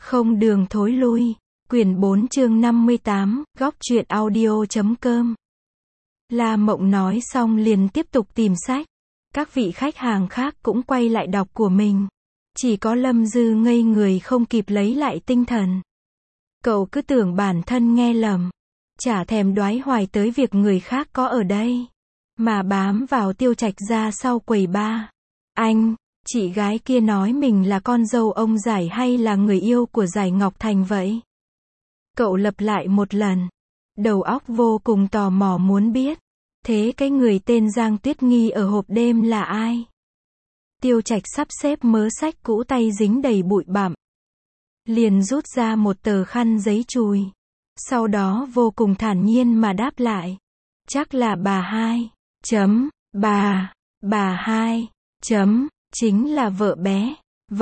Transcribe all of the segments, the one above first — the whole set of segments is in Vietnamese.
Không đường thối lui. Quyển 4 chương 58, góc truyện audio.com. La Mộng nói xong liền tiếp tục tìm sách. Các vị khách hàng khác cũng quay lại đọc của mình. Chỉ có Lâm Dư ngây người không kịp lấy lại tinh thần. Cậu cứ tưởng bản thân nghe lầm. Chả thèm đoái hoài tới việc người khác có ở đây. Mà bám vào Tiêu Trạch ra sau quầy bar. Anh, chị gái kia nói mình là con dâu ông Giải hay là người yêu của Giải Ngọc Thành vậy? Cậu lặp lại một lần. Đầu óc vô cùng tò mò muốn biết. Thế cái người tên Giang Tuyết Nghi ở hộp đêm là ai? Tiêu Trạch sắp xếp mớ sách cũ, tay dính đầy bụi bặm. Liền rút ra một tờ khăn giấy chùi. Sau đó vô cùng thản nhiên mà đáp lại. Chắc là bà hai. Bà hai. Chính là vợ bé.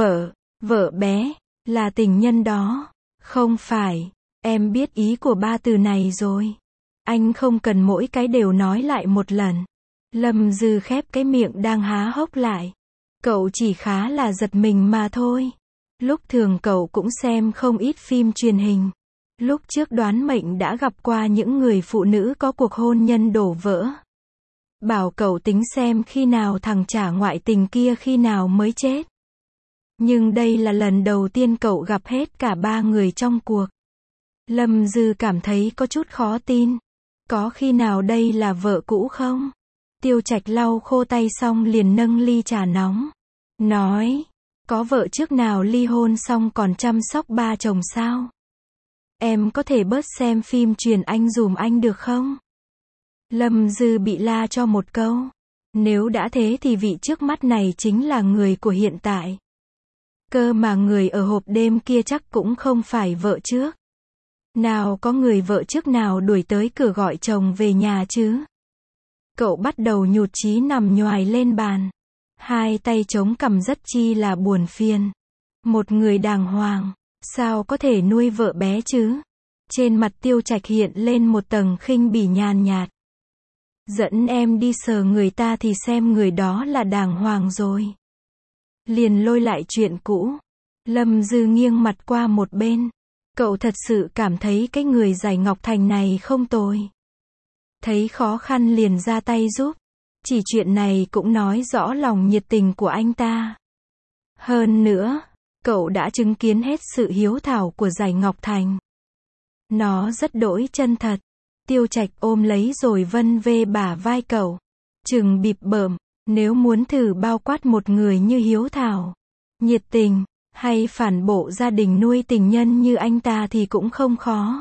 Vợ bé. Là tình nhân đó. Không phải. Em biết ý của ba từ này rồi. Anh không cần mỗi cái đều nói lại một lần. Lâm Dư khép cái miệng đang há hốc lại. Cậu chỉ khá là giật mình mà thôi. Lúc thường cậu cũng xem không ít phim truyền hình. Lúc trước đoán mệnh đã gặp qua những người phụ nữ có cuộc hôn nhân đổ vỡ. Bảo cậu tính xem khi nào thằng trả ngoại tình kia khi nào mới chết. Nhưng đây là lần đầu tiên cậu gặp hết cả ba người trong cuộc. Lâm Dư cảm thấy có chút khó tin. Có khi nào đây là vợ cũ không? Tiêu Trạch lau khô tay xong liền nâng ly trà nóng. Nói, có vợ trước nào ly hôn xong còn chăm sóc ba chồng sao? Em có thể bớt xem phim truyền anh dùm anh được không? Lâm Dư bị la cho một câu. Nếu đã thế thì vị trước mắt này chính là người của hiện tại. Cơ mà người ở hộp đêm kia chắc cũng không phải vợ trước. Nào có người vợ trước nào đuổi tới cửa gọi chồng về nhà chứ? Cậu bắt đầu nhụt chí nằm nhoài lên bàn. Hai tay chống cằm rất chi là buồn phiền. Một người đàng hoàng, sao có thể nuôi vợ bé chứ? Trên mặt Tiêu Trạch hiện lên một tầng khinh bỉ nhàn nhạt. Dẫn em đi sờ người ta thì xem người đó là đàng hoàng rồi. Liền lôi lại chuyện cũ. Lâm Dư nghiêng mặt qua một bên. Cậu thật sự cảm thấy cái người Giải Ngọc Thành này không tồi. Thấy khó khăn liền ra tay giúp. Chỉ chuyện này cũng nói rõ lòng nhiệt tình của anh ta. Hơn nữa, cậu đã chứng kiến hết sự hiếu thảo của Giải Ngọc Thành. Nó rất đỗi chân thật. Tiêu Trạch ôm lấy rồi vân vê bả vai cậu. Chừng bịp bợm, nếu muốn thử bao quát một người như hiếu thảo, nhiệt tình, hay phản bội gia đình nuôi tình nhân như anh ta thì cũng không khó.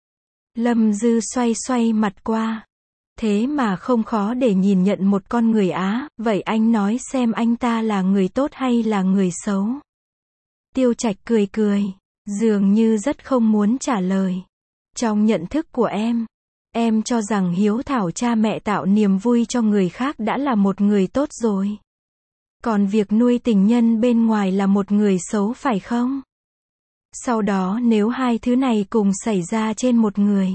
Lâm Dư xoay xoay mặt qua. Thế mà không khó để nhìn nhận một con người Á, vậy anh nói xem anh ta là người tốt hay là người xấu? Tiêu Trạch cười cười, dường như rất không muốn trả lời. Trong nhận thức của em cho rằng hiếu thảo cha mẹ tạo niềm vui cho người khác đã là một người tốt rồi. Còn việc nuôi tình nhân bên ngoài là một người xấu phải không? Sau đó nếu hai thứ này cùng xảy ra trên một người,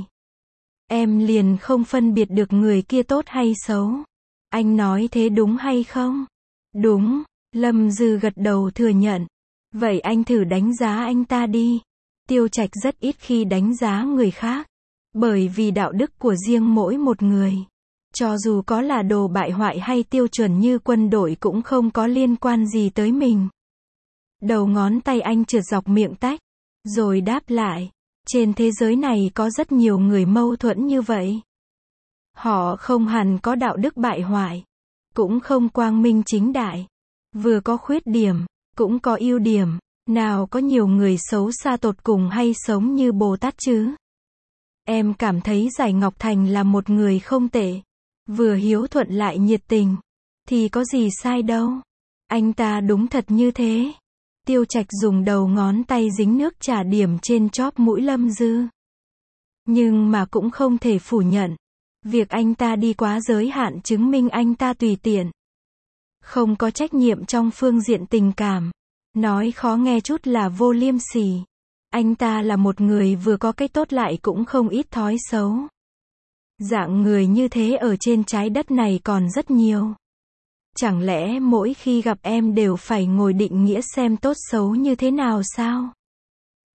em liền không phân biệt được người kia tốt hay xấu. Anh nói thế đúng hay không? Đúng, Lâm Dư gật đầu thừa nhận. Vậy anh thử đánh giá anh ta đi. Tiêu Trạch rất ít khi đánh giá người khác. Bởi vì đạo đức của riêng mỗi một người, cho dù có là đồ bại hoại hay tiêu chuẩn như quân đội cũng không có liên quan gì tới mình. Đầu ngón tay anh trượt dọc miệng tách, rồi đáp lại. Trên thế giới này có rất nhiều người mâu thuẫn như vậy. Họ không hẳn có đạo đức bại hoại, cũng không quang minh chính đại. Vừa có khuyết điểm, cũng có ưu điểm. Nào có nhiều người xấu xa tột cùng hay sống như Bồ Tát chứ? Em cảm thấy Giải Ngọc Thành là một người không tệ. Vừa hiếu thuận lại nhiệt tình. Thì có gì sai đâu. Anh ta đúng thật như thế. Tiêu Trạch dùng đầu ngón tay dính nước trà điểm trên chóp mũi Lâm Dư. Nhưng mà cũng không thể phủ nhận. Việc anh ta đi quá giới hạn chứng minh anh ta tùy tiện. Không có trách nhiệm trong phương diện tình cảm. Nói khó nghe chút là vô liêm sỉ. Anh ta là một người vừa có cái tốt lại cũng không ít thói xấu. Dạng người như thế ở trên trái đất này còn rất nhiều. Chẳng lẽ mỗi khi gặp em đều phải ngồi định nghĩa xem tốt xấu như thế nào sao?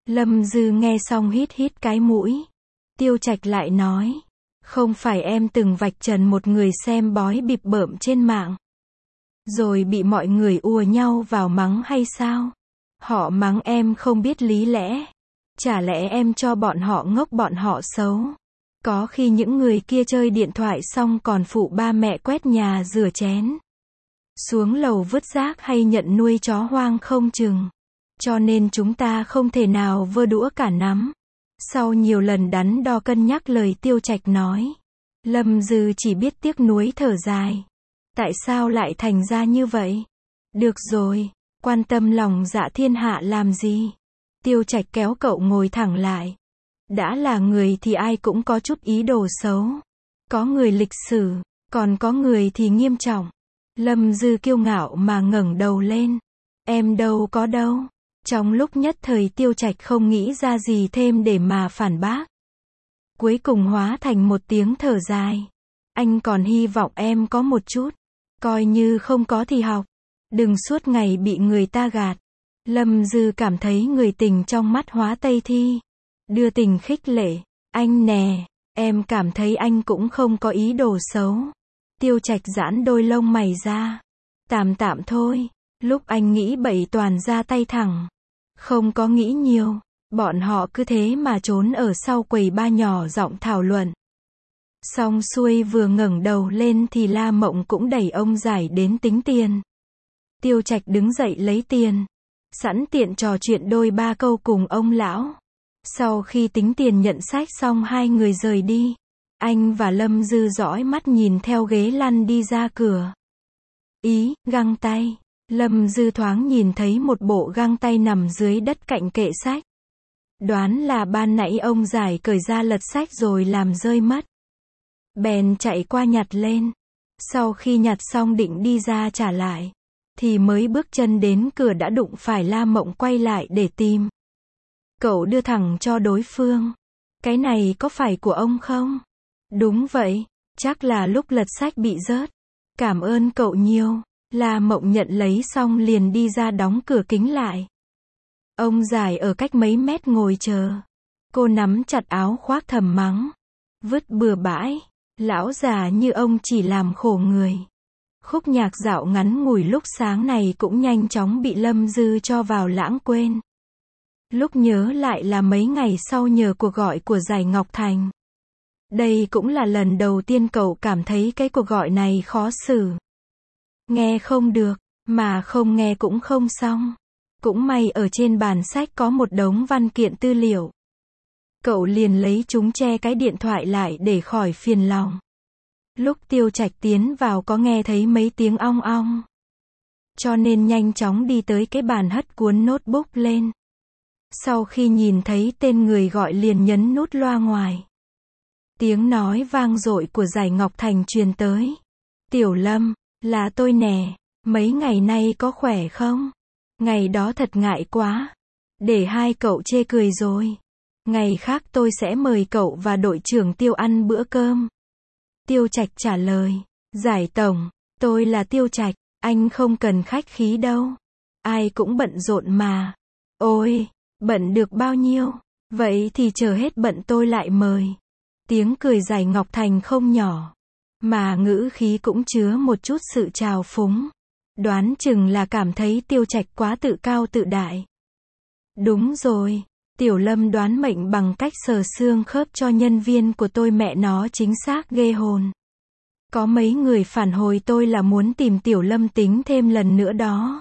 Lâm Dư nghe xong hít hít cái mũi. Tiêu Trạch lại nói, không phải em từng vạch trần một người xem bói bịp bợm trên mạng, rồi bị mọi người ùa nhau vào mắng hay sao? Họ mắng em không biết lý lẽ. Chả lẽ em cho bọn họ ngốc, bọn họ xấu? Có khi những người kia chơi điện thoại xong còn phụ ba mẹ quét nhà rửa chén, xuống lầu vứt rác hay nhận nuôi chó hoang không chừng. Cho nên chúng ta không thể nào vơ đũa cả nắm. Sau nhiều lần đắn đo cân nhắc lời Tiêu Trạch nói, Lâm Dư chỉ biết tiếc nuối thở dài. Tại sao lại thành ra như vậy? Được rồi, quan tâm lòng dạ thiên hạ làm gì? Tiêu Trạch kéo cậu ngồi thẳng lại. Đã là người thì ai cũng có chút ý đồ xấu. Có người lịch sử, còn có người thì nghiêm trọng. Lâm Dư kiêu ngạo mà ngẩng đầu lên. Em đâu có đâu. Trong lúc nhất thời Tiêu Trạch không nghĩ ra gì thêm để mà phản bác. Cuối cùng hóa thành một tiếng thở dài. Anh còn hy vọng em có một chút. Coi như không có thì học. Đừng suốt ngày bị người ta gạt. Lâm Dư cảm thấy người tình trong mắt hóa tây thi. Đưa tình khích lệ. Anh nè, em cảm thấy anh cũng không có ý đồ xấu. Tiêu Trạch giãn đôi lông mày ra. Tạm tạm thôi. Lúc anh nghĩ bậy toàn ra tay thẳng. Không có nghĩ nhiều. Bọn họ cứ thế mà trốn ở sau quầy ba nhỏ giọng thảo luận. Xong xuôi vừa ngẩng đầu lên thì La Mộng cũng đẩy ông Giải đến tính tiền. Tiêu Trạch đứng dậy lấy tiền. Sẵn tiện trò chuyện đôi ba câu cùng ông lão. Sau khi tính tiền nhận sách xong hai người rời đi. Anh và Lâm Dư dõi mắt nhìn theo ghế lăn đi ra cửa. Ý, găng tay. Lâm Dư thoáng nhìn thấy một bộ găng tay nằm dưới đất cạnh kệ sách. Đoán là ban nãy ông Giải cởi ra lật sách rồi làm rơi mất. Bèn chạy qua nhặt lên. Sau khi nhặt xong định đi ra trả lại, thì mới bước chân đến cửa đã đụng phải La Mộng quay lại để tìm. Cậu đưa thẳng cho đối phương. Cái này có phải của ông không? Đúng vậy, chắc là lúc lật sách bị rớt. Cảm ơn cậu nhiều. La Mộng nhận lấy xong liền đi ra đóng cửa kính lại. Ông Giải ở cách mấy mét ngồi chờ. Cô nắm chặt áo khoác thầm mắng. Vứt bừa bãi. Lão già như ông chỉ làm khổ người. Khúc nhạc dạo ngắn ngủi lúc sáng này cũng nhanh chóng bị Lâm Dư cho vào lãng quên. Lúc nhớ lại là mấy ngày sau nhờ cuộc gọi của Giải Ngọc Thành. Đây cũng là lần đầu tiên cậu cảm thấy cái cuộc gọi này khó xử. Nghe không được, mà không nghe cũng không xong. Cũng may ở trên bàn sách có một đống văn kiện tư liệu. Cậu liền lấy chúng che cái điện thoại lại để khỏi phiền lòng. Lúc Tiêu Trạch tiến vào có nghe thấy mấy tiếng ong ong. Cho nên nhanh chóng đi tới cái bàn hất cuốn notebook lên. Sau khi nhìn thấy tên người gọi liền nhấn nút loa ngoài. Tiếng nói vang dội của Giải Ngọc Thành truyền tới. Tiểu Lâm, là tôi nè, mấy ngày nay có khỏe không? Ngày đó thật ngại quá. Để hai cậu chê cười rồi. Ngày khác tôi sẽ mời cậu và đội trưởng Tiêu ăn bữa cơm. Tiêu Trạch trả lời. Giải tổng, tôi là Tiêu Trạch, anh không cần khách khí đâu. Ai cũng bận rộn mà. Ôi, bận được bao nhiêu? Vậy thì chờ hết bận tôi lại mời. Tiếng cười Giải Ngọc Thành không nhỏ, mà ngữ khí cũng chứa một chút sự trào phúng. Đoán chừng là cảm thấy Tiêu Trạch quá tự cao tự đại. Đúng rồi, Tiểu Lâm đoán mệnh bằng cách sờ xương khớp cho nhân viên của tôi, mẹ nó chính xác ghê hồn. Có mấy người phản hồi tôi là muốn tìm Tiểu Lâm tính thêm lần nữa đó.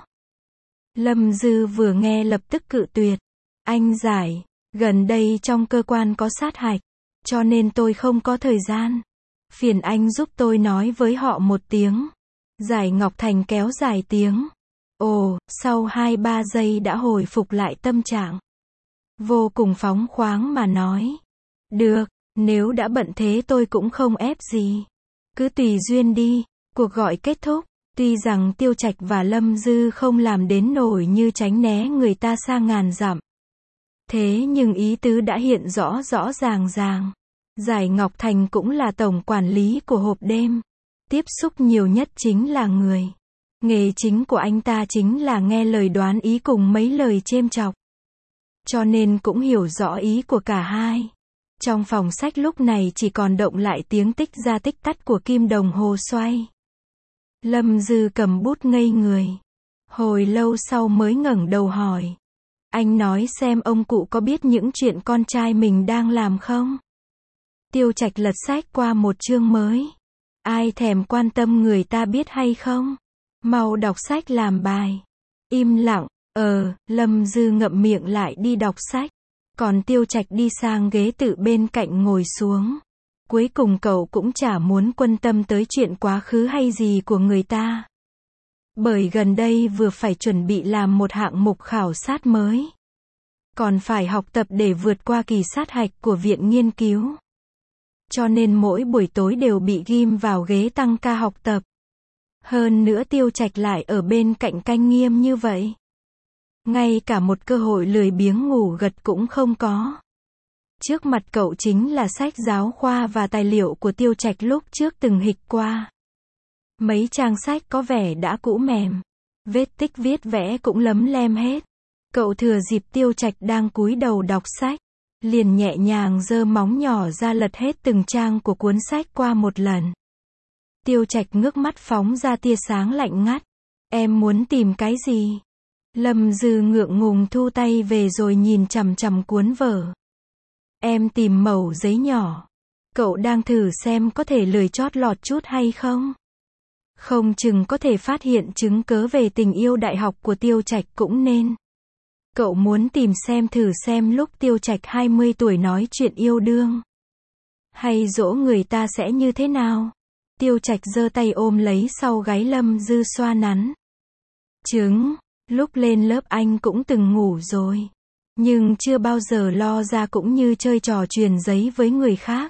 Lâm Dư vừa nghe lập tức cự tuyệt. Anh Giải, gần đây trong cơ quan có sát hạch, cho nên tôi không có thời gian. Phiền anh giúp tôi nói với họ một tiếng. Giải Ngọc Thành kéo dài tiếng. Ồ, sau 2-3 giây đã hồi phục lại tâm trạng. Vô cùng phóng khoáng mà nói. Được, nếu đã bận thế tôi cũng không ép gì. Cứ tùy duyên đi. Cuộc gọi kết thúc. Tuy rằng Tiêu Trạch và Lâm Dư không làm đến nổi như tránh né người ta xa ngàn dặm. Thế nhưng ý tứ đã hiện rõ rõ ràng ràng. Giải Ngọc Thành cũng là tổng quản lý của hộp đêm. Tiếp xúc nhiều nhất chính là người. Nghề chính của anh ta chính là nghe lời đoán ý cùng mấy lời chêm chọc. cho nên cũng hiểu rõ ý của cả hai. Trong phòng sách lúc này chỉ còn động lại tiếng tích ra tích tắt của kim đồng hồ xoay. Lâm Dư cầm bút ngây người. Hồi lâu sau mới ngẩng đầu hỏi. Anh nói xem ông cụ có biết những chuyện con trai mình đang làm không? Tiêu Trạch lật sách qua một chương mới. Ai thèm quan tâm người ta biết hay không? Mau đọc sách làm bài. Im lặng, Lâm Dư ngậm miệng lại đi đọc sách. Còn Tiêu Trạch đi sang ghế tự bên cạnh ngồi xuống. Cuối cùng cậu cũng chả muốn quan tâm tới chuyện quá khứ hay gì của người ta. Bởi gần đây vừa phải chuẩn bị làm một hạng mục khảo sát mới. Còn phải học tập để vượt qua kỳ sát hạch của viện nghiên cứu. Cho nên mỗi buổi tối đều bị ghim vào ghế tăng ca học tập. Hơn nữa Tiêu Trạch lại ở bên cạnh canh nghiêm như vậy. Ngay cả một cơ hội lười biếng ngủ gật cũng không có. Trước mặt cậu chính là sách giáo khoa và tài liệu của Tiêu Trạch lúc trước từng hịch qua. Mấy trang sách có vẻ đã cũ mềm. Vết tích viết vẽ cũng lấm lem hết. Cậu thừa dịp Tiêu Trạch đang cúi đầu đọc sách. Liền nhẹ nhàng giơ móng nhỏ ra lật hết từng trang của cuốn sách qua một lần. Tiêu Trạch ngước mắt phóng ra tia sáng lạnh ngắt. Em muốn tìm cái gì? Lâm Dư ngượng ngùng thu tay về rồi nhìn chằm chằm cuốn vở. Em tìm mẩu giấy nhỏ. Cậu đang thử xem có thể lười chót lọt chút hay không? Không chừng có thể phát hiện chứng cớ về tình yêu đại học của Tiêu Trạch cũng nên. Cậu muốn tìm xem thử xem lúc Tiêu Trạch 20 tuổi nói chuyện yêu đương. Hay dỗ người ta sẽ như thế nào? Tiêu Trạch giơ tay ôm lấy sau gáy Lâm Dư xoa nắn. Lúc lên lớp anh cũng từng ngủ rồi. Nhưng chưa bao giờ lo ra cũng như chơi trò truyền giấy với người khác.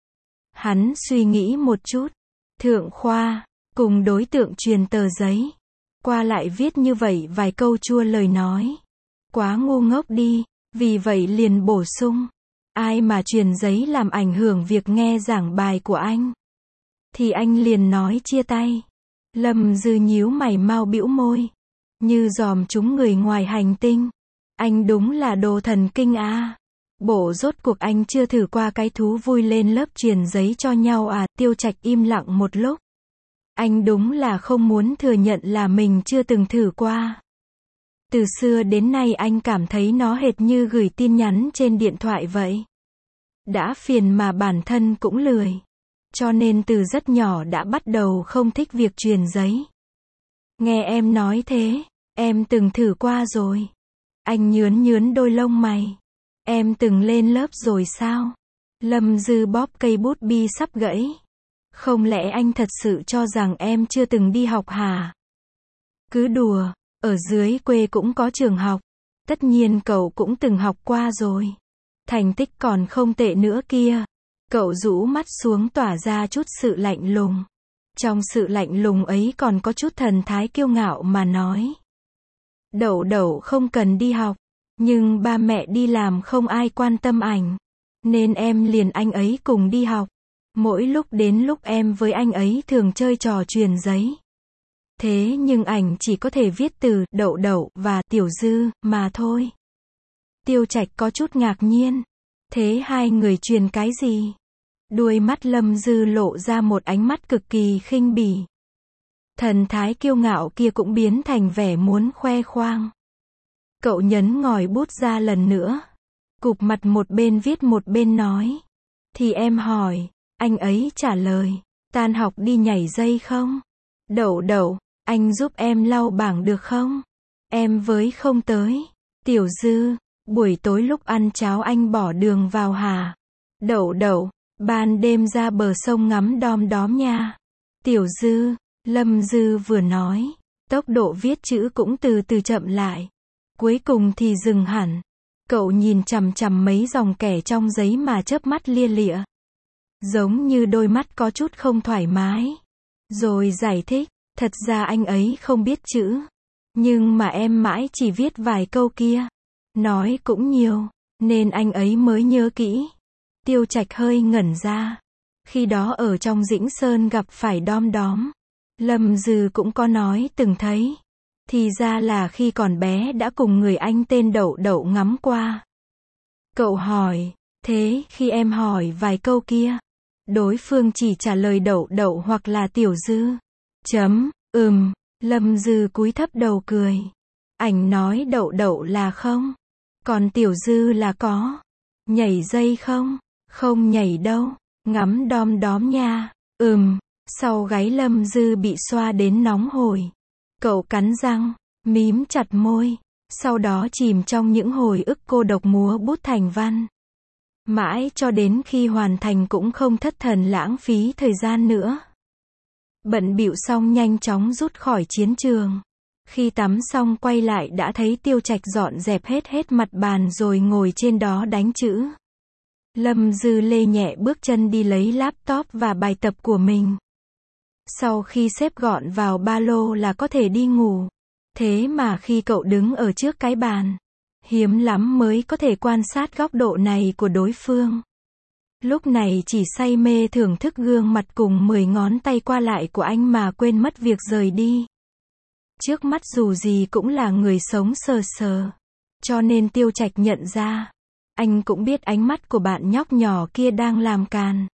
Hắn suy nghĩ một chút. Thượng khoa, cùng đối tượng truyền tờ giấy. Qua lại viết như vậy vài câu chua lời nói. Quá ngu ngốc đi, vì vậy liền bổ sung. Ai mà truyền giấy làm ảnh hưởng việc nghe giảng bài của anh. Thì anh liền nói chia tay. Lâm Dư nhíu mày mau bĩu môi. Như dòm chúng người ngoài hành tinh. Anh đúng là đồ thần kinh à. Bộ rốt cuộc anh chưa thử qua cái thú vui lên lớp truyền giấy cho nhau à? Tiêu Trạch im lặng một lúc. Anh đúng là không muốn thừa nhận là mình chưa từng thử qua. Từ xưa đến nay anh cảm thấy nó hệt như gửi tin nhắn trên điện thoại vậy. Đã phiền mà bản thân cũng lười. Cho nên từ rất nhỏ đã bắt đầu không thích việc truyền giấy. Nghe em nói thế, em từng thử qua rồi. Anh nhướn đôi lông mày. Em từng lên lớp rồi sao? Lâm Dư bóp cây bút bi sắp gãy. Không lẽ anh thật sự cho rằng em chưa từng đi học hả? Cứ đùa, ở dưới quê cũng có trường học. Tất nhiên cậu cũng từng học qua rồi. Thành tích còn không tệ nữa kia. Cậu rũ mắt xuống tỏa ra chút sự lạnh lùng. Trong sự lạnh lùng ấy còn có chút thần thái kiêu ngạo mà nói. Đậu đậu không cần đi học. Nhưng ba mẹ đi làm không ai quan tâm ảnh. Nên em liền anh ấy cùng đi học. Mỗi lúc đến lúc em với anh ấy thường chơi trò truyền giấy. Thế nhưng ảnh chỉ có thể viết từ đậu đậu và tiểu dư mà thôi. Tiêu Trạch có chút ngạc nhiên. Thế hai người truyền cái gì? Đuôi mắt Lâm Dư lộ ra một ánh mắt cực kỳ khinh bỉ. Thần thái kiêu ngạo kia cũng biến thành vẻ muốn khoe khoang. Cậu nhấn ngòi bút ra lần nữa. Cụp mặt một bên viết một bên nói. Thì em hỏi, anh ấy trả lời. Tan học đi nhảy dây không? Đậu đậu, anh giúp em lau bảng được không? Em với không tới. Tiểu Dư, buổi tối lúc ăn cháo anh bỏ đường vào hả? Đậu đậu, ban đêm ra bờ sông ngắm đom đóm nha. Tiểu Dư, Lâm Dư vừa nói, tốc độ viết chữ cũng từ từ chậm lại. Cuối cùng thì dừng hẳn. Cậu nhìn chằm chằm mấy dòng kẻ trong giấy mà chớp mắt lia lịa. Giống như đôi mắt có chút không thoải mái. Rồi giải thích, thật ra anh ấy không biết chữ. Nhưng mà em mãi chỉ viết vài câu kia. Nói cũng nhiều, nên anh ấy mới nhớ kỹ. Tiêu Trạch hơi ngẩn ra. Khi đó ở trong Dĩnh Sơn gặp phải đom đóm. Lâm Dư cũng có nói từng thấy. Thì ra là khi còn bé đã cùng người anh tên Đậu Đậu ngắm qua. Cậu hỏi, thế khi em hỏi vài câu kia, đối phương chỉ trả lời Đậu Đậu hoặc là Tiểu Dư. Lâm Dư cúi thấp đầu cười. Ảnh nói Đậu Đậu là không. Còn Tiểu Dư là có. Nhảy dây không? Không nhảy đâu. Ngắm đom đóm nha. Sau gáy Lâm Dư bị xoa đến nóng hổi. Cậu cắn răng, mím chặt môi. Sau đó chìm trong những hồi ức cô độc múa bút thành văn. Mãi cho đến khi hoàn thành cũng không thất thần lãng phí thời gian nữa. Bận bịu xong nhanh chóng rút khỏi chiến trường. Khi tắm xong quay lại đã thấy Tiêu Trạch dọn dẹp hết mặt bàn rồi ngồi trên đó đánh chữ. Lâm Dư lê nhẹ bước chân đi lấy laptop và bài tập của mình. Sau khi xếp gọn vào ba lô là có thể đi ngủ. Thế mà khi cậu đứng ở trước cái bàn, hiếm lắm mới có thể quan sát góc độ này của đối phương. Lúc này chỉ say mê thưởng thức gương mặt cùng 10 ngón tay qua lại của anh mà quên mất việc rời đi. Trước mắt dù gì cũng là người sống sờ sờ. Cho nên Tiêu Trạch nhận ra. Anh cũng biết ánh mắt của bạn nhóc nhỏ kia đang làm càn.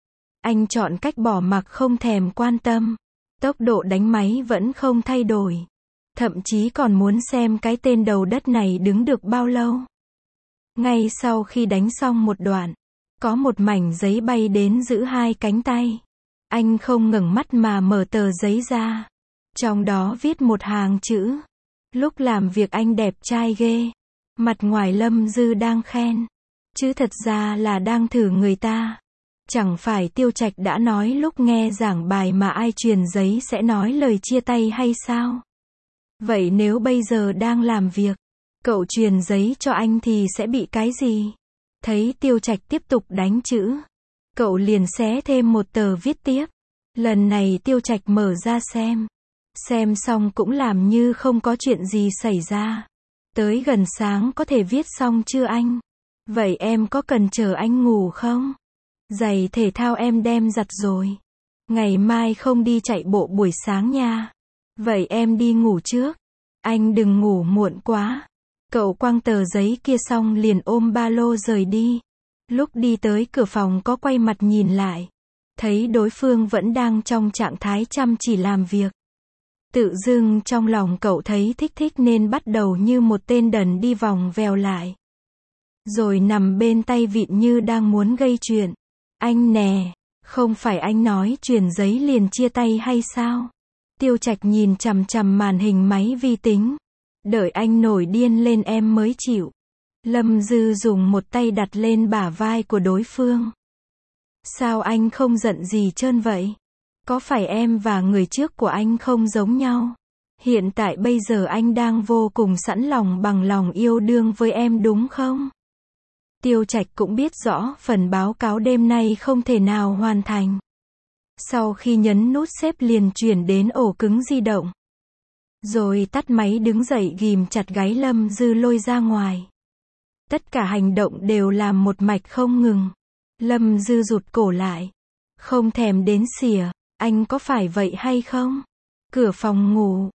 Anh chọn cách bỏ mặc không thèm quan tâm. Tốc độ đánh máy vẫn không thay đổi. Thậm chí còn muốn xem cái tên đầu đất này đứng được bao lâu. Ngay sau khi đánh xong một đoạn, có một mảnh giấy bay đến giữ hai cánh tay. Anh không ngẩng mắt mà mở tờ giấy ra. Trong đó viết một hàng chữ. Lúc làm việc anh đẹp trai ghê. Mặt ngoài Lâm Dư đang khen. Chứ thật ra là đang thử người ta. Chẳng phải Tiêu Trạch đã nói lúc nghe giảng bài mà ai truyền giấy sẽ nói lời chia tay hay sao? Vậy nếu bây giờ đang làm việc, cậu truyền giấy cho anh thì sẽ bị cái gì? Thấy Tiêu Trạch tiếp tục đánh chữ. Cậu liền xé thêm một tờ viết tiếp. Lần này Tiêu Trạch mở ra xem. Xem xong cũng làm như không có chuyện gì xảy ra. Tới gần sáng có thể viết xong chưa anh? Vậy em có cần chờ anh ngủ không? Giày thể thao em đem giặt rồi. Ngày mai không đi chạy bộ buổi sáng nha. Vậy em đi ngủ trước. Anh đừng ngủ muộn quá. Cậu quăng tờ giấy kia xong liền ôm ba lô rời đi. Lúc đi tới cửa phòng có quay mặt nhìn lại. Thấy đối phương vẫn đang trong trạng thái chăm chỉ làm việc. Tự dưng trong lòng cậu thấy thích nên bắt đầu như một tên đần đi vòng vèo lại. Rồi nằm bên tay vịn như đang muốn gây chuyện. Anh nè, không phải anh nói truyền giấy liền chia tay hay sao? Tiêu Trạch nhìn chằm chằm màn hình máy vi tính. Đợi anh nổi điên lên em mới chịu. Lâm Dư dùng một tay đặt lên bả vai của đối phương. Sao anh không giận gì trơn vậy? Có phải em và người trước của anh không giống nhau? Hiện tại bây giờ anh đang vô cùng sẵn lòng bằng lòng yêu đương với em đúng không? Tiêu Trạch cũng biết rõ phần báo cáo đêm nay không thể nào hoàn thành. Sau khi nhấn nút xếp liền chuyển đến ổ cứng di động. Rồi tắt máy đứng dậy ghim chặt gáy Lâm Dư lôi ra ngoài. Tất cả hành động đều làm một mạch không ngừng. Lâm Dư rụt cổ lại. Không thèm đến xỉa, anh có phải vậy hay không? Cửa phòng ngủ,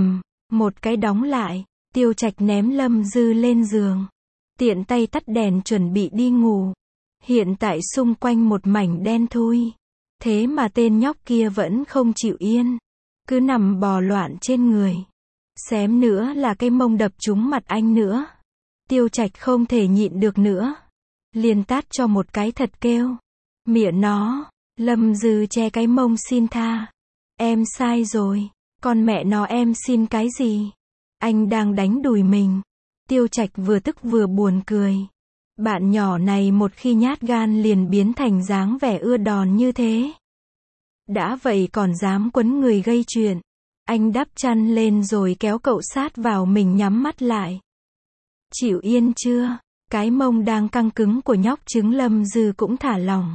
một cái đóng lại. Tiêu Trạch ném Lâm Dư lên giường. Tiện tay tắt đèn chuẩn bị đi ngủ. Hiện tại xung quanh một mảnh đen thui. Thế mà tên nhóc kia vẫn không chịu yên. Cứ nằm bò loạn trên người. Xém nữa là cái mông đập trúng mặt anh nữa. Tiêu Trạch không thể nhịn được nữa. Liền tát cho một cái thật kêu. Mịa nó. Lâm Dư che cái mông xin tha. Em sai rồi. Con mẹ nó em xin cái gì? Anh đang đánh đùi mình. Tiêu Trạch vừa tức vừa buồn cười. Bạn nhỏ này một khi nhát gan liền biến thành dáng vẻ ưa đòn như thế. Đã vậy còn dám quấn người gây chuyện. Anh đắp chăn lên rồi kéo cậu sát vào mình nhắm mắt lại. Chịu yên chưa? Cái mông đang căng cứng của nhóc trứng Lâm Dư cũng thả lỏng.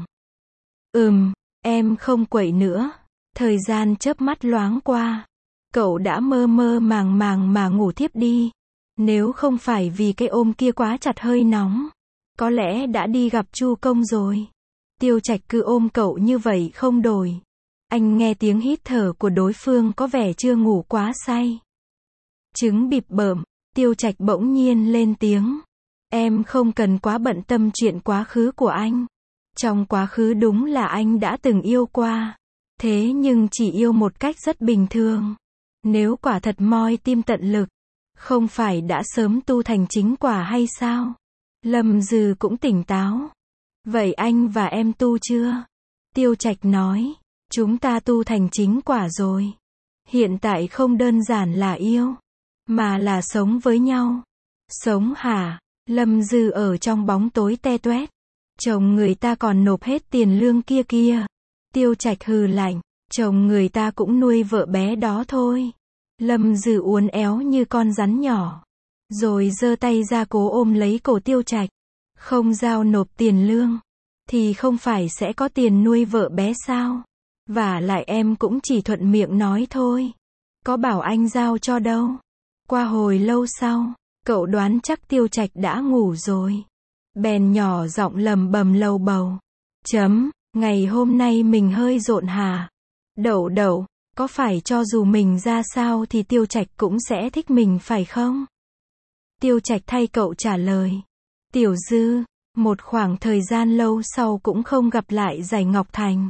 Em không quậy nữa. Thời gian chớp mắt loáng qua. Cậu đã mơ mơ màng màng mà ngủ thiếp đi. Nếu không phải vì cái ôm kia quá chặt hơi nóng, có lẽ đã đi gặp Chu Công rồi. Tiêu Trạch cứ ôm cậu như vậy không đổi. Anh nghe tiếng hít thở của đối phương có vẻ chưa ngủ quá say. Trứng bịp bợm, Tiêu Trạch bỗng nhiên lên tiếng. Em không cần quá bận tâm chuyện quá khứ của anh. Trong quá khứ đúng là anh đã từng yêu qua. Thế nhưng chỉ yêu một cách rất bình thường. Nếu quả thật moi tim tận lực, không phải đã sớm tu thành chính quả hay sao? Lâm Dư cũng tỉnh táo. Vậy anh và em tu chưa? Tiêu Trạch nói. Chúng ta tu thành chính quả rồi. Hiện tại không đơn giản là yêu, mà là sống với nhau. Sống hả? Lâm Dư ở trong bóng tối te toét. Chồng người ta còn nộp hết tiền lương kia kia. Tiêu Trạch hừ lạnh. Chồng người ta cũng nuôi vợ bé đó thôi. Lâm Dư uốn éo như con rắn nhỏ. Rồi giơ tay ra cố ôm lấy cổ Tiêu Trạch. Không giao nộp tiền lương, thì không phải sẽ có tiền nuôi vợ bé sao? Vả lại em cũng chỉ thuận miệng nói thôi. Có bảo anh giao cho đâu. Qua hồi lâu sau, cậu đoán chắc Tiêu Trạch đã ngủ rồi. Bèn nhỏ giọng lầm bầm lầu bầu. Ngày hôm nay mình hơi rộn hả? Đậu đậu, có phải cho dù mình ra sao thì Tiêu Trạch cũng sẽ thích mình phải không? Tiêu Trạch thay cậu trả lời. Tiểu Dư, một khoảng thời gian lâu sau cũng không gặp lại Giải Ngọc Thành.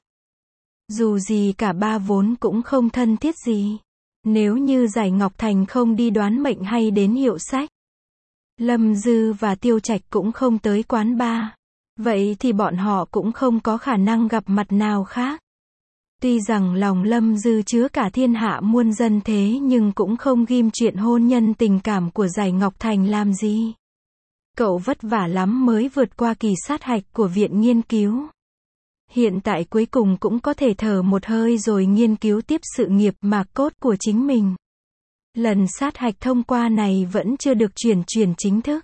Dù gì cả ba vốn cũng không thân thiết gì. Nếu như Giải Ngọc Thành không đi đoán mệnh hay đến hiệu sách, Lâm Dư và Tiêu Trạch cũng không tới quán bar. Vậy thì bọn họ cũng không có khả năng gặp mặt nào khác. Tuy rằng lòng Lâm Dư chứa cả thiên hạ muôn dân thế nhưng cũng không ghim chuyện hôn nhân tình cảm của Giải Ngọc Thành làm gì. Cậu vất vả lắm mới vượt qua kỳ sát hạch của viện nghiên cứu. Hiện tại cuối cùng cũng có thể thở một hơi rồi nghiên cứu tiếp sự nghiệp mạc cốt của chính mình. Lần sát hạch thông qua này vẫn chưa được chuyển chính thức,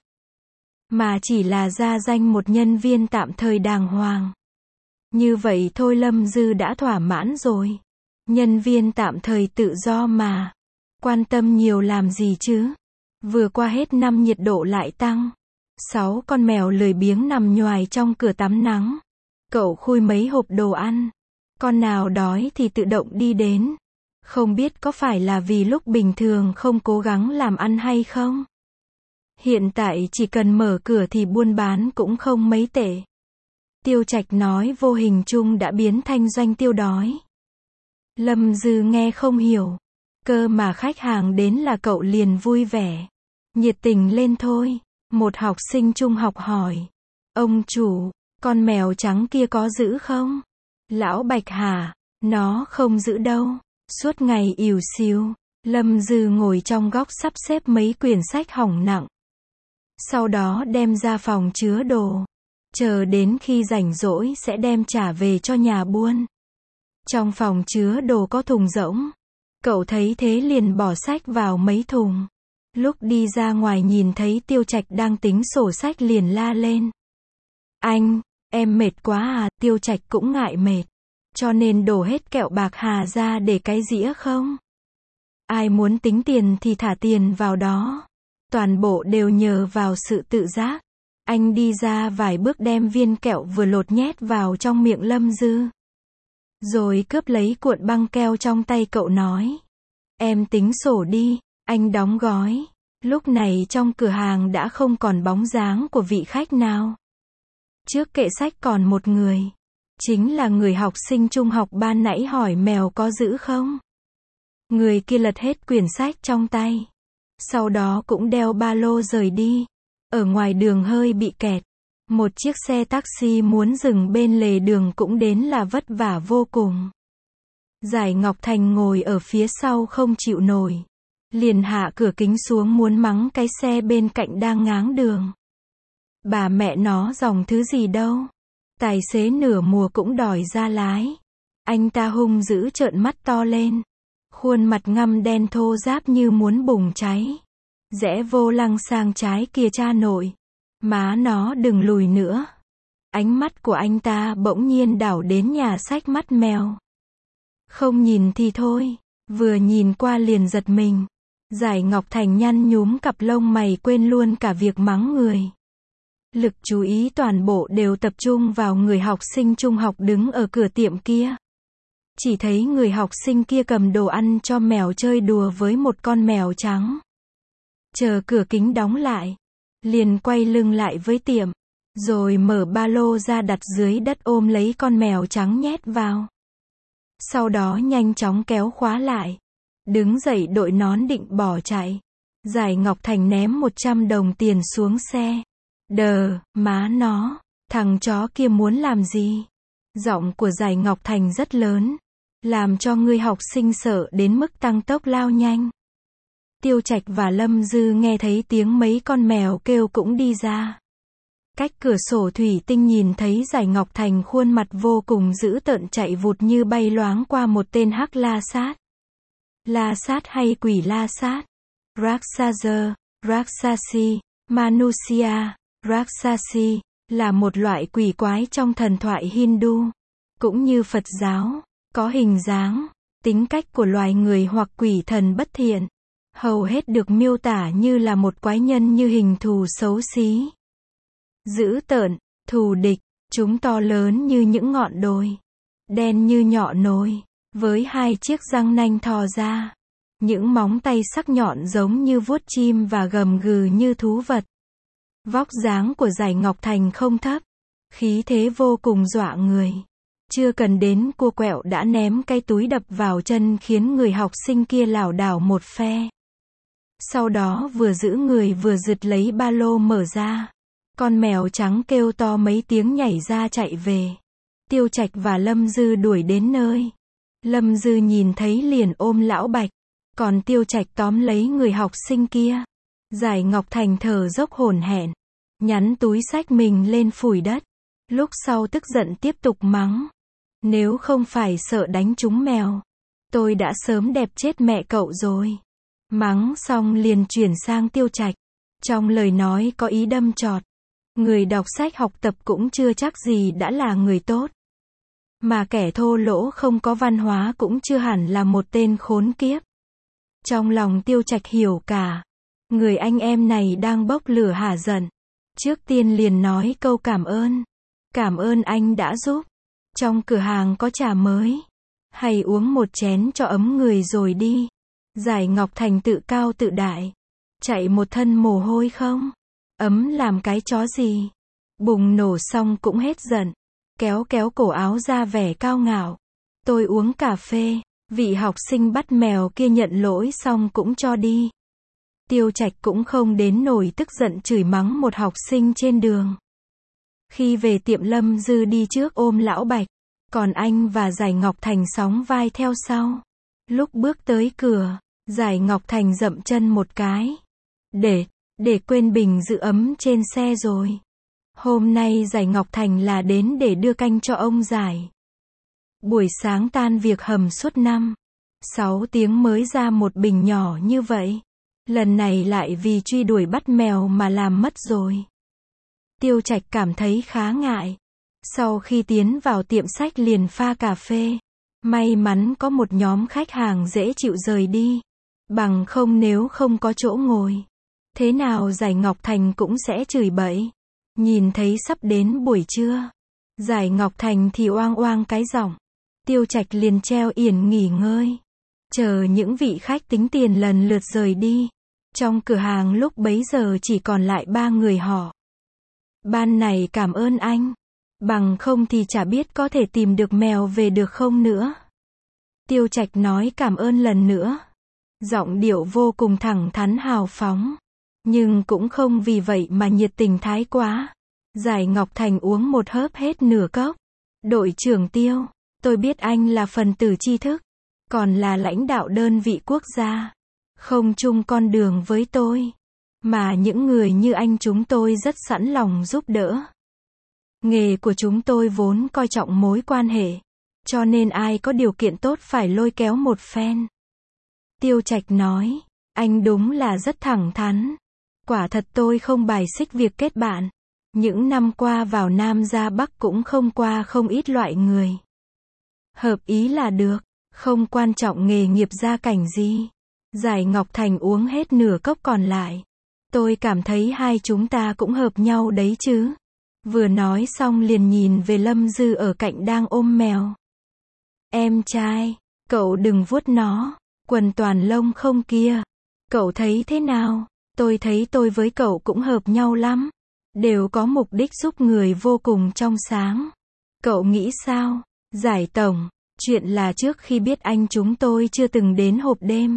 mà chỉ là ra danh một nhân viên tạm thời đàng hoàng. Như vậy thôi Lâm Dư đã thỏa mãn rồi. Nhân viên tạm thời tự do mà. Quan tâm nhiều làm gì chứ? Vừa qua hết năm nhiệt độ lại tăng. 6 con mèo lười biếng nằm nhoài trong cửa tắm nắng. Cậu khui mấy hộp đồ ăn. Con nào đói thì tự động đi đến. Không biết có phải là vì lúc bình thường không cố gắng làm ăn hay không? Hiện tại chỉ cần mở cửa thì buôn bán cũng không mấy tệ. Tiêu Trạch nói vô hình chung đã biến thành doanh tiêu đói. Lâm Dư nghe không hiểu. Cơ mà khách hàng đến là cậu liền vui vẻ. Nhiệt tình lên thôi. Một học sinh trung học hỏi. Ông chủ, con mèo trắng kia có giữ không? Lão Bạch hả? Nó không giữ đâu. Suốt ngày ỉu xìu. Lâm Dư ngồi trong góc sắp xếp mấy quyển sách hỏng nặng. Sau đó đem ra phòng chứa đồ. Chờ đến khi rảnh rỗi sẽ đem trả về cho nhà buôn. Trong phòng chứa đồ có thùng rỗng. Cậu thấy thế liền bỏ sách vào mấy thùng. Lúc đi ra ngoài nhìn thấy Tiêu Trạch đang tính sổ sách liền la lên. Anh, em mệt quá à? Tiêu Trạch cũng ngại mệt. Cho nên đổ hết kẹo bạc hà ra để cái dĩa không? Ai muốn tính tiền thì thả tiền vào đó. Toàn bộ đều nhờ vào sự tự giác. Anh đi ra vài bước đem viên kẹo vừa lột nhét vào trong miệng Lâm Dư. Rồi cướp lấy cuộn băng keo trong tay cậu nói. Em tính sổ đi, anh đóng gói. Lúc này trong cửa hàng đã không còn bóng dáng của vị khách nào. Trước kệ sách còn một người. Chính là người học sinh trung học ban nãy hỏi mèo có giữ không? Người kia lật hết quyển sách trong tay. Sau đó cũng đeo ba lô rời đi. Ở ngoài đường hơi bị kẹt. Một chiếc xe taxi muốn dừng bên lề đường cũng đến là vất vả vô cùng. Giải Ngọc Thành ngồi ở phía sau không chịu nổi. Liền hạ cửa kính xuống muốn mắng cái xe bên cạnh đang ngáng đường. Bà mẹ nó dòng thứ gì đâu. Tài xế nửa mùa cũng đòi ra lái. Anh ta hung dữ trợn mắt to lên. Khuôn mặt ngăm đen thô ráp như muốn bùng cháy. Rẽ vô lăng sang trái kìa cha nội. Má nó đừng lùi nữa. Ánh mắt của anh ta bỗng nhiên đảo đến nhà sách mắt mèo. Không nhìn thì thôi. Vừa nhìn qua liền giật mình. Giải Ngọc Thành nhăn nhúm cặp lông mày quên luôn cả việc mắng người. Lực chú ý toàn bộ đều tập trung vào người học sinh trung học đứng ở cửa tiệm kia. Chỉ thấy người học sinh kia cầm đồ ăn cho mèo chơi đùa với một con mèo trắng. Chờ cửa kính đóng lại, liền quay lưng lại với tiệm, rồi mở ba lô ra đặt dưới đất ôm lấy con mèo trắng nhét vào. Sau đó nhanh chóng kéo khóa lại, đứng dậy đội nón định bỏ chạy. Giải Ngọc Thành ném 100 đồng tiền xuống xe. Đờ, má nó, thằng chó kia muốn làm gì? Giọng của Giải Ngọc Thành rất lớn, làm cho người học sinh sợ đến mức tăng tốc lao nhanh. Tiêu Trạch và Lâm Dư nghe thấy tiếng mấy con mèo kêu cũng đi ra. Cách cửa sổ thủy tinh nhìn thấy Giải Ngọc Thành khuôn mặt vô cùng dữ tợn chạy vụt như bay loáng qua một tên hắc la sát. La sát hay quỷ la sát? Rakshasa, Rakshasi, Manusia, Rakshasi, là một loại quỷ quái trong thần thoại Hindu, cũng như Phật giáo, có hình dáng, tính cách của loài người hoặc quỷ thần bất thiện. Hầu hết được miêu tả như là một quái nhân như hình thù xấu xí, dữ tợn, thù địch, chúng to lớn như những ngọn đồi, đen như nhọ nồi, với hai chiếc răng nanh thò ra, những móng tay sắc nhọn giống như vuốt chim và gầm gừ như thú vật. Vóc dáng của Giải Ngọc Thành không thấp, khí thế vô cùng dọa người. Chưa cần đến cua quẹo đã ném cái túi đập vào chân khiến người học sinh kia lảo đảo một phe. Sau đó vừa giữ người vừa giật lấy ba lô mở ra. Con mèo trắng kêu to mấy tiếng nhảy ra chạy về. Tiêu Trạch và Lâm Dư đuổi đến nơi. Lâm Dư nhìn thấy liền ôm Lão Bạch, còn Tiêu Trạch tóm lấy người học sinh kia. Giải Ngọc Thành thở dốc hổn hển, nhắn túi xách mình lên phủi đất. Lúc sau tức giận tiếp tục mắng. Nếu không phải sợ đánh trúng mèo, tôi đã sớm đẹp chết mẹ cậu rồi. Mắng xong liền chuyển sang Tiêu Trạch. Trong lời nói có ý đâm chọt. Người đọc sách học tập cũng chưa chắc gì đã là người tốt. Mà kẻ thô lỗ không có văn hóa cũng chưa hẳn là một tên khốn kiếp. Trong lòng Tiêu Trạch hiểu cả. Người anh em này đang bốc lửa hả giận. Trước tiên liền nói câu cảm ơn. Cảm ơn anh đã giúp. Trong cửa hàng có trà mới. Hay uống một chén cho ấm người rồi đi. Giải Ngọc Thành tự cao tự đại. Chạy một thân mồ hôi không? Ấm làm cái chó gì? Bùng nổ xong cũng hết giận. Kéo kéo cổ áo ra vẻ cao ngạo. Tôi uống cà phê. Vị học sinh bắt mèo kia nhận lỗi xong cũng cho đi. Tiêu Trạch cũng không đến nổi tức giận chửi mắng một học sinh trên đường. Khi về tiệm Lâm Dư đi trước ôm Lão Bạch. Còn anh và Giải Ngọc Thành sóng vai theo sau. Lúc bước tới cửa, Giải Ngọc Thành dậm chân một cái. Để quên bình giữ ấm trên xe rồi. Hôm nay Giải Ngọc Thành là đến để đưa canh cho ông Giải. Buổi sáng tan việc hầm suốt 5-6 tiếng mới ra một bình nhỏ như vậy. Lần này lại vì truy đuổi bắt mèo mà làm mất rồi. Tiêu Trạch cảm thấy khá ngại. Sau khi tiến vào tiệm sách liền pha cà phê. May mắn có một nhóm khách hàng dễ chịu rời đi. Bằng không nếu không có chỗ ngồi. Thế nào Giải Ngọc Thành cũng sẽ chửi bậy. Nhìn thấy sắp đến buổi trưa. Giải Ngọc Thành thì oang oang cái giọng. Tiêu Trạch liền treo yển nghỉ ngơi. Chờ những vị khách tính tiền lần lượt rời đi. Trong cửa hàng lúc bấy giờ chỉ còn lại 3 người họ. Ban này cảm ơn anh. Bằng không thì chả biết có thể tìm được mèo về được không nữa. Tiêu Trạch nói cảm ơn lần nữa. Giọng điệu vô cùng thẳng thắn hào phóng. Nhưng cũng không vì vậy mà nhiệt tình thái quá. Giải Ngọc Thành uống một hớp hết nửa cốc. Đội trưởng Tiêu, tôi biết anh là phần tử tri thức. Còn là lãnh đạo đơn vị quốc gia. Không chung con đường với tôi. Mà những người như anh chúng tôi rất sẵn lòng giúp đỡ. Nghề của chúng tôi vốn coi trọng mối quan hệ. Cho nên ai có điều kiện tốt phải lôi kéo một phen. Tiêu Trạch nói, anh đúng là rất thẳng thắn. Quả thật tôi không bài xích việc kết bạn. Những năm qua vào Nam ra Bắc cũng không qua không ít loại người. Hợp ý là được, không quan trọng nghề nghiệp gia cảnh gì. Giải Ngọc Thành uống hết nửa cốc còn lại. Tôi cảm thấy hai chúng ta cũng hợp nhau đấy chứ. Vừa nói xong liền nhìn về Lâm Dư ở cạnh đang ôm mèo. Em trai, cậu đừng vuốt nó, quần toàn lông không kia. Cậu thấy thế nào? Tôi thấy tôi với cậu cũng hợp nhau lắm. Đều có mục đích giúp người vô cùng trong sáng. Cậu nghĩ sao? Giải tổng, chuyện là trước khi biết anh chúng tôi chưa từng đến hộp đêm.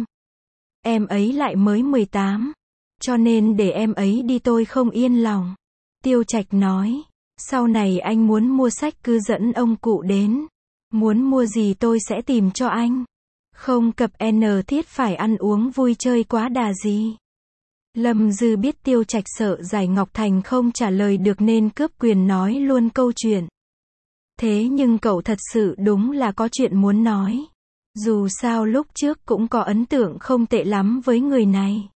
Em ấy lại mới 18. Cho nên để em ấy đi tôi không yên lòng. Tiêu Trạch nói. Sau này anh muốn mua sách cứ dẫn ông cụ đến. Muốn mua gì tôi sẽ tìm cho anh. Không cập N thiết phải ăn uống vui chơi quá đà gì. Lâm Dư biết Tiêu Trạch sợ Giải Ngọc Thành không trả lời được nên cướp quyền nói luôn câu chuyện. Thế nhưng cậu thật sự đúng là có chuyện muốn nói. Dù sao lúc trước cũng có ấn tượng không tệ lắm với người này.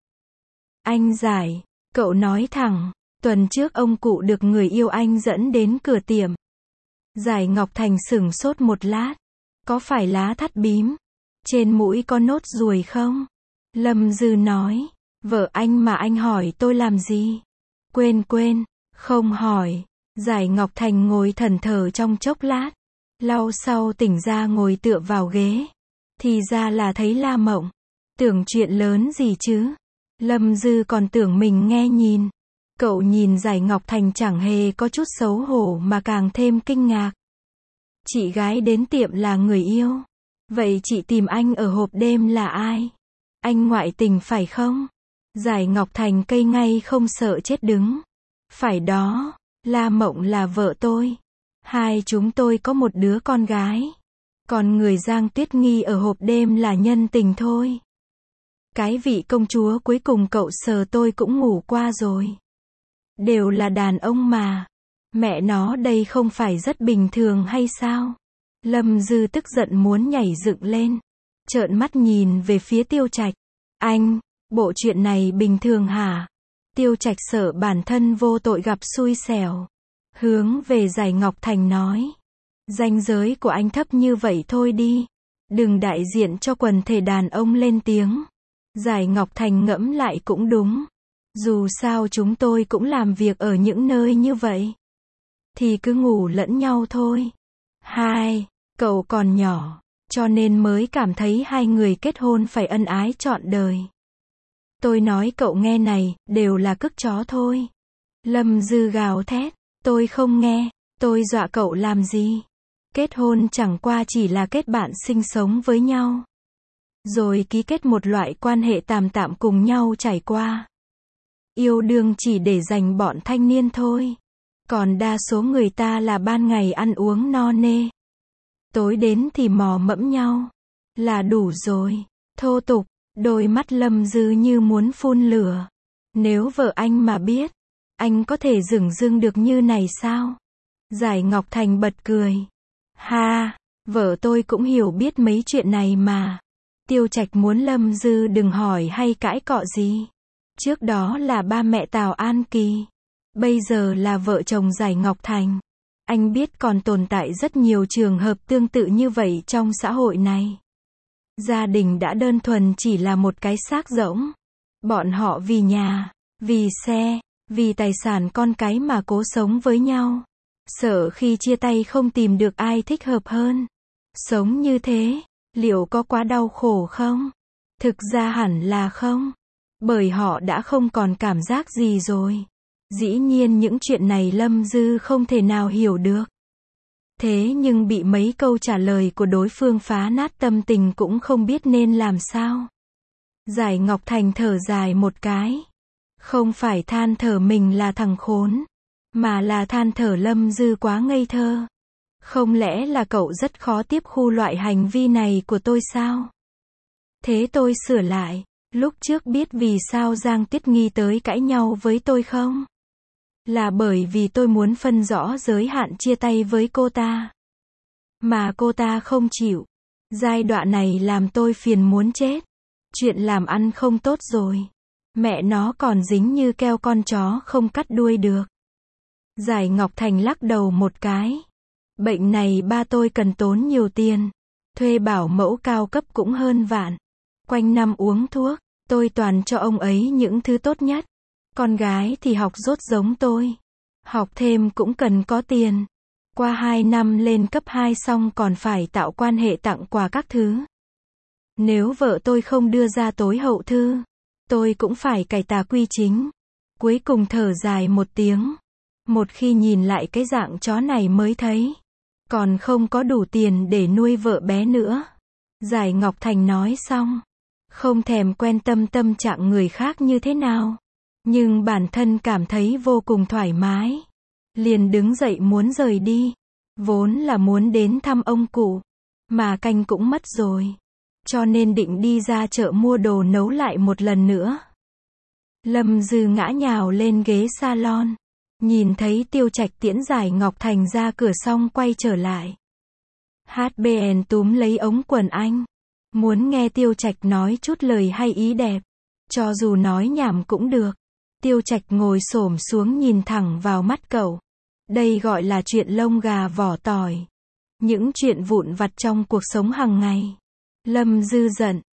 Anh Giải, cậu nói thẳng, tuần trước ông cụ được người yêu anh dẫn đến cửa tiệm. Giải Ngọc Thành sửng sốt một lát. Có phải lá thắt bím? Trên mũi có nốt ruồi không? Lâm Dư nói. Vợ anh mà anh hỏi tôi làm gì? Quên, không hỏi. Giải Ngọc Thành ngồi thẫn thờ trong chốc lát. Lau sau tỉnh ra ngồi tựa vào ghế. Thì ra là thấy La Mộng. Tưởng chuyện lớn gì chứ? Lâm Dư còn tưởng mình nghe nhìn. Cậu nhìn Giải Ngọc Thành chẳng hề có chút xấu hổ mà càng thêm kinh ngạc. Chị gái đến tiệm là người yêu. Vậy chị tìm anh ở hộp đêm là ai? Anh ngoại tình phải không? Giải Ngọc Thành cây ngay không sợ chết đứng. Phải đó, La Mộng là vợ tôi. Hai chúng tôi có một đứa con gái. Còn người Giang Tuyết Nghi ở hộp đêm là nhân tình thôi. Cái vị công chúa cuối cùng cậu sờ tôi cũng ngủ qua rồi. Đều là đàn ông mà. Mẹ nó đây không phải rất bình thường hay sao? Lâm Dư tức giận muốn nhảy dựng lên. Trợn mắt nhìn về phía Tiêu Trạch. Anh, bộ chuyện này bình thường hả? Tiêu Trạch sợ bản thân vô tội gặp xui xẻo. Hướng về Giải Ngọc Thành nói. Ranh giới của anh thấp như vậy thôi đi. Đừng đại diện cho quần thể đàn ông lên tiếng. Giải Ngọc Thành ngẫm lại cũng đúng. Dù sao chúng tôi cũng làm việc ở những nơi như vậy. Thì cứ ngủ lẫn nhau thôi. Hai, cậu còn nhỏ. Cho nên mới cảm thấy hai người kết hôn phải ân ái trọn đời. Tôi nói cậu nghe này, đều là cức chó thôi. Lâm Dư gào thét. Tôi không nghe, tôi dọa cậu làm gì? Kết hôn chẳng qua chỉ là kết bạn sinh sống với nhau. Rồi ký kết một loại quan hệ tạm tạm cùng nhau trải qua. Yêu đương chỉ để dành bọn thanh niên thôi. Còn đa số người ta là ban ngày ăn uống no nê. Tối đến thì mò mẫm nhau. Là đủ rồi. Thô tục, đôi mắt Lâm Dư như muốn phun lửa. Nếu vợ anh mà biết, anh có thể dửng dưng được như này sao? Giải Ngọc Thành bật cười. Ha, vợ tôi cũng hiểu biết mấy chuyện này mà. Tiêu Trạch muốn Lâm Dư đừng hỏi hay cãi cọ gì. Trước đó là ba mẹ Tào An Kỳ. Bây giờ là vợ chồng Giải Ngọc Thành. Anh biết còn tồn tại rất nhiều trường hợp tương tự như vậy trong xã hội này. Gia đình đã đơn thuần chỉ là một cái xác rỗng. Bọn họ vì nhà, vì xe, vì tài sản con cái mà cố sống với nhau. Sợ khi chia tay không tìm được ai thích hợp hơn. Sống như thế, liệu có quá đau khổ không? Thực ra hẳn là không. Bởi họ đã không còn cảm giác gì rồi. Dĩ nhiên những chuyện này Lâm Dư không thể nào hiểu được. Thế nhưng bị mấy câu trả lời của đối phương phá nát tâm tình cũng không biết nên làm sao. Giải Ngọc Thành thở dài một cái. Không phải than thở mình là thằng khốn, mà là than thở Lâm Dư quá ngây thơ. Không lẽ là cậu rất khó tiếp thu loại hành vi này của tôi sao? Thế tôi sửa lại. Lúc trước biết vì sao Giang Tuyết Nghi tới cãi nhau với tôi không? Là bởi vì tôi muốn phân rõ giới hạn chia tay với cô ta. Mà cô ta không chịu. Giai đoạn này làm tôi phiền muốn chết. Chuyện làm ăn không tốt rồi. Mẹ nó còn dính như keo con chó không cắt đuôi được. Giải Ngọc Thành lắc đầu một cái. Bệnh này ba tôi cần tốn nhiều tiền. Thuê bảo mẫu cao cấp cũng hơn vạn. Quanh năm uống thuốc, tôi toàn cho ông ấy những thứ tốt nhất. Con gái thì học dốt giống tôi. Học thêm cũng cần có tiền. Qua 2 năm lên cấp 2 xong còn phải tạo quan hệ tặng quà các thứ. Nếu vợ tôi không đưa ra tối hậu thư, tôi cũng phải cải tà quy chính. Cuối cùng thở dài một tiếng. Một khi nhìn lại cái dạng chó này mới thấy, còn không có đủ tiền để nuôi vợ bé nữa. Giải Ngọc Thành nói xong, không thèm quan tâm tâm trạng người khác như thế nào, nhưng bản thân cảm thấy vô cùng thoải mái. Liền đứng dậy muốn rời đi. Vốn là muốn đến thăm ông cụ, mà canh cũng mất rồi, cho nên định đi ra chợ mua đồ nấu lại một lần nữa. Lâm Dư ngã nhào lên ghế salon, nhìn thấy Tiêu Trạch tiễn Giải Ngọc Thành ra cửa xong quay trở lại. HBN túm lấy ống quần anh, muốn nghe Tiêu Trạch nói chút lời hay ý đẹp, cho dù nói nhảm cũng được. Tiêu Trạch ngồi xổm xuống nhìn thẳng vào mắt cậu. Đây gọi là chuyện lông gà vỏ tỏi. Những chuyện vụn vặt trong cuộc sống hàng ngày. Lâm Dư giận,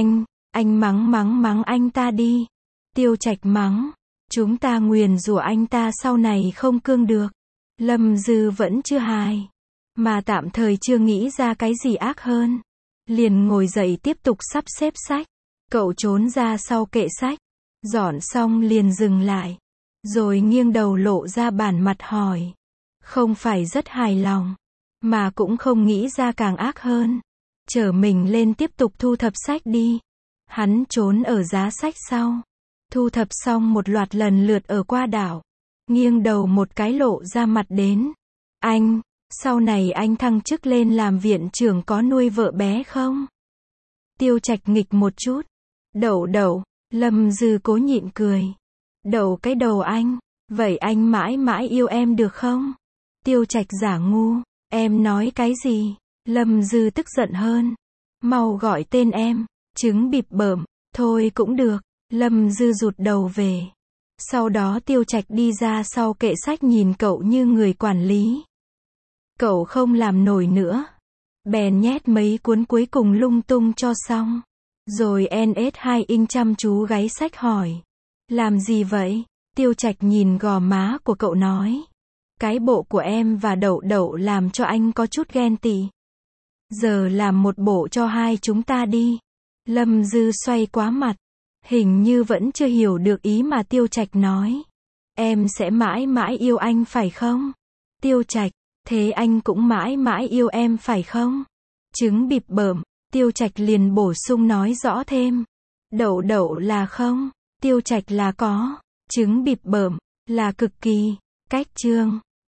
anh mắng anh ta đi. Tiêu Trạch mắng, chúng ta nguyền rủa anh ta sau này không cương được. Lâm Dư vẫn chưa hài, mà tạm thời chưa nghĩ ra cái gì ác hơn. Liền ngồi dậy tiếp tục sắp xếp sách. Cậu trốn ra sau kệ sách, dọn xong liền dừng lại, rồi nghiêng đầu lộ ra bản mặt hỏi. Không phải rất hài lòng, mà cũng không nghĩ ra càng ác hơn. Chở mình lên tiếp tục thu thập sách đi. Hắn trốn ở giá sách sau, thu thập xong một loạt lần lượt ở qua đảo, nghiêng đầu một cái lộ ra mặt đến. Anh, sau này anh thăng chức lên làm viện trưởng có nuôi vợ bé không? Tiêu Trạch nghịch một chút. Đậu, Lâm Dư cố nhịn cười. Đậu cái đầu anh, vậy anh mãi mãi yêu em được không? Tiêu Trạch giả ngu, em nói cái gì? Lâm Dư tức giận hơn. Mau gọi tên em, trứng bịp bợm, thôi cũng được. Lâm Dư rụt đầu về. Sau đó Tiêu Trạch đi ra sau kệ sách nhìn cậu như người quản lý. Cậu không làm nổi nữa, bèn nhét mấy cuốn cuối cùng lung tung cho xong. Rồi NS2 Inch chăm chú gáy sách hỏi. Làm gì vậy? Tiêu Trạch nhìn gò má của cậu nói. Cái bộ của em và Đậu làm cho anh có chút ghen tị. Giờ làm một bộ cho hai chúng ta đi. Lâm Dư xoay quá mặt, hình như vẫn chưa hiểu được ý mà Tiêu Trạch nói. Em sẽ mãi mãi yêu anh phải không? Tiêu Trạch, thế anh cũng mãi mãi yêu em phải không? Trứng bịp bợm, Tiêu Trạch liền bổ sung nói rõ thêm. Đậu là không, Tiêu Trạch là có, trứng bịp bợm là cực kỳ. Cách chương